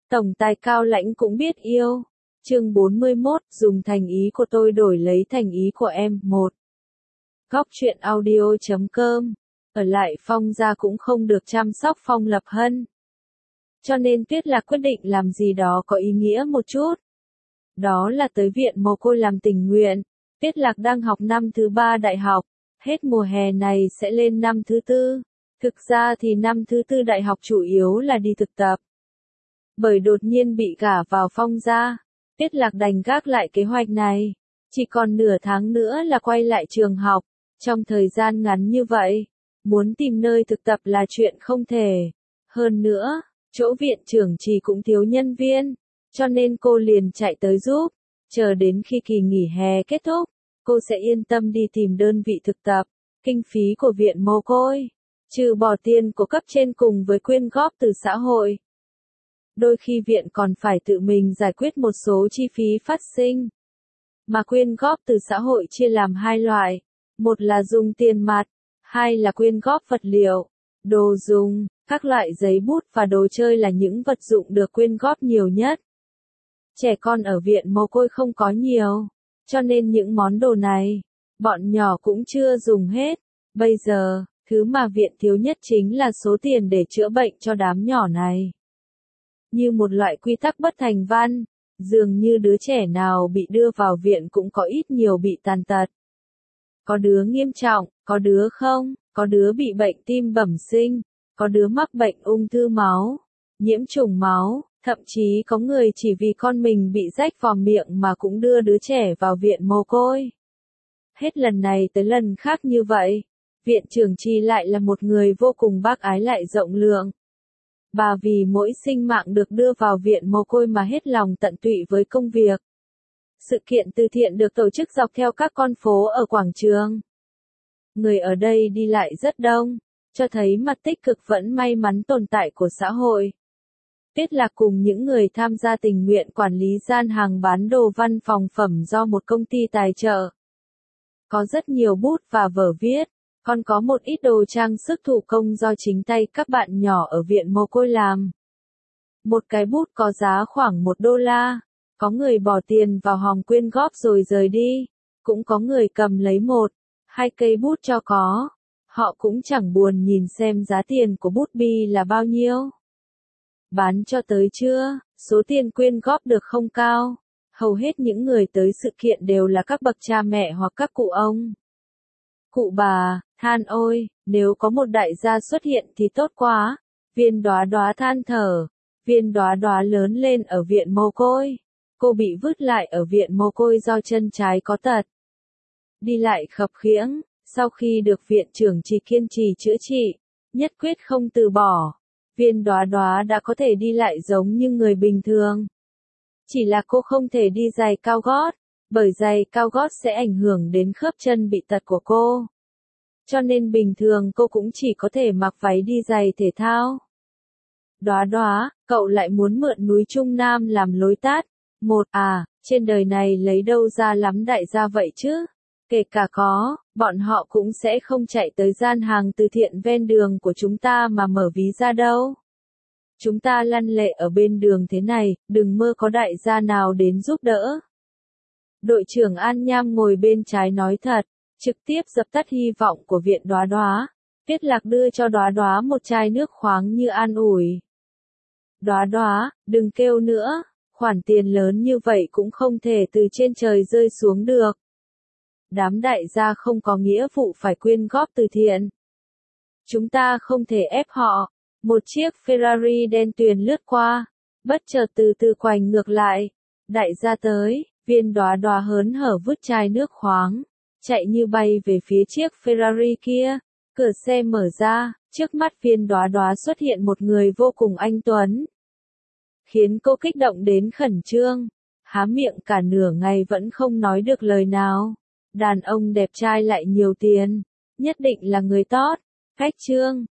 Tổng tài cao lãnh cũng biết yêu. Chương 41, dùng thành ý của tôi đổi lấy thành ý của em. 1. Góc truyện audio.com. Ở lại Phong gia cũng không được chăm sóc Phong Lập Hân. Cho nên Tuyết Lạc quyết định làm gì đó có ý nghĩa một chút. Đó là tới viện mồ côi làm tình nguyện. Tuyết Lạc đang học năm thứ 3 đại học, hết mùa hè này sẽ lên năm thứ 4. Thực ra thì năm thứ 4 đại học chủ yếu là đi thực tập. Bởi đột nhiên bị gả vào Phong gia, Tuyết Lạc đành gác lại kế hoạch này. Chỉ còn nửa tháng nữa là quay lại trường học. Trong thời gian ngắn như vậy, muốn tìm nơi thực tập là chuyện không thể. Hơn nữa, chỗ viện trưởng chỉ cũng thiếu nhân viên, cho nên cô liền chạy tới giúp. Chờ đến khi kỳ nghỉ hè kết thúc, cô sẽ yên tâm đi tìm đơn vị thực tập. Kinh phí của viện mồ côi, trừ bỏ tiền của cấp trên cùng với quyên góp từ xã hội. Đôi khi viện còn phải tự mình giải quyết một số chi phí phát sinh. Mà quyên góp từ xã hội chia làm hai loại. Một là dùng tiền mặt, hai là quyên góp vật liệu, đồ dùng, các loại giấy bút và đồ chơi là những vật dụng được quyên góp nhiều nhất. Trẻ con ở viện mồ côi không có nhiều, cho nên những món đồ này, bọn nhỏ cũng chưa dùng hết. Bây giờ, thứ mà viện thiếu nhất chính là số tiền để chữa bệnh cho đám nhỏ này. Như một loại quy tắc bất thành văn, dường như đứa trẻ nào bị đưa vào viện cũng có ít nhiều bị tàn tật. Có đứa nghiêm trọng, có đứa không, có đứa bị bệnh tim bẩm sinh, có đứa mắc bệnh ung thư máu, nhiễm trùng máu, thậm chí có người chỉ vì con mình bị rách vòm miệng mà cũng đưa đứa trẻ vào viện mồ côi. Hết lần này tới lần khác như vậy, viện trưởng Trì lại là một người vô cùng bác ái lại rộng lượng. Bà vì mỗi sinh mạng được đưa vào viện mồ côi mà hết lòng tận tụy với công việc. Sự kiện từ thiện được tổ chức dọc theo các con phố ở quảng trường. Người ở đây đi lại rất đông, cho thấy mặt tích cực vẫn may mắn tồn tại của xã hội. Tuyết Lạc cùng những người tham gia tình nguyện quản lý gian hàng bán đồ văn phòng phẩm do một công ty tài trợ. Có rất nhiều bút và vở viết, còn có một ít đồ trang sức thủ công do chính tay các bạn nhỏ ở viện mồ côi làm. Một cái bút có giá khoảng $1. Có người bỏ tiền vào hòm quyên góp rồi rời đi, cũng có người cầm lấy 1-2 cây bút cho có. Họ cũng chẳng buồn nhìn xem giá tiền của bút bi là bao nhiêu. Bán cho tới trưa, số tiền quyên góp được không cao. Hầu hết những người tới sự kiện đều là các bậc cha mẹ hoặc các cụ ông. Cụ bà, than ôi, nếu có một đại gia xuất hiện thì tốt quá. Viên Đóa Đóa than thở. Viên Đóa Đóa lớn lên ở viện mồ côi. Cô bị vứt lại ở viện mồ côi do chân trái có tật. Đi lại khập khiễng, sau khi được viện trưởng Trì kiên trì chữa trị, nhất quyết không từ bỏ. Viên Đóa Đóa đã có thể đi lại giống như người bình thường. Chỉ là cô không thể đi giày cao gót, bởi giày cao gót sẽ ảnh hưởng đến khớp chân bị tật của cô. Cho nên bình thường cô cũng chỉ có thể mặc váy đi giày thể thao. Đóa Đóa, cậu lại muốn mượn núi Trung Nam làm lối tát. Trên đời này lấy đâu ra lắm đại gia vậy chứ? Kể cả có, bọn họ cũng sẽ không chạy tới gian hàng từ thiện ven đường của chúng ta mà mở ví ra đâu. Chúng ta lăn lệ ở bên đường thế này, đừng mơ có đại gia nào đến giúp đỡ. Đội trưởng An Nham ngồi bên trái nói thật, trực tiếp dập tắt hy vọng của viện Đóa Đóa. Tuyết Lạc đưa cho Đóa Đóa một chai nước khoáng như an ủi. Đóa Đóa, đừng kêu nữa, khoản tiền lớn như vậy cũng không thể từ trên trời rơi xuống được. Đám đại gia không có nghĩa vụ phải quyên góp từ thiện. Chúng ta không thể ép họ. Một chiếc Ferrari đen tuyền lướt qua, bất chợt từ từ quành ngược lại. Đại gia tới, Viên Đóa Đóa hớn hở vứt chai nước khoáng, chạy như bay về phía chiếc Ferrari kia. Cửa xe mở ra, trước mắt Viên Đóa Đóa xuất hiện một người vô cùng anh tuấn. Khiến cô kích động đến khẩn trương, há miệng cả nửa ngày vẫn không nói được lời nào. Đàn ông đẹp trai lại nhiều tiền, nhất định là người tốt. Cách trương,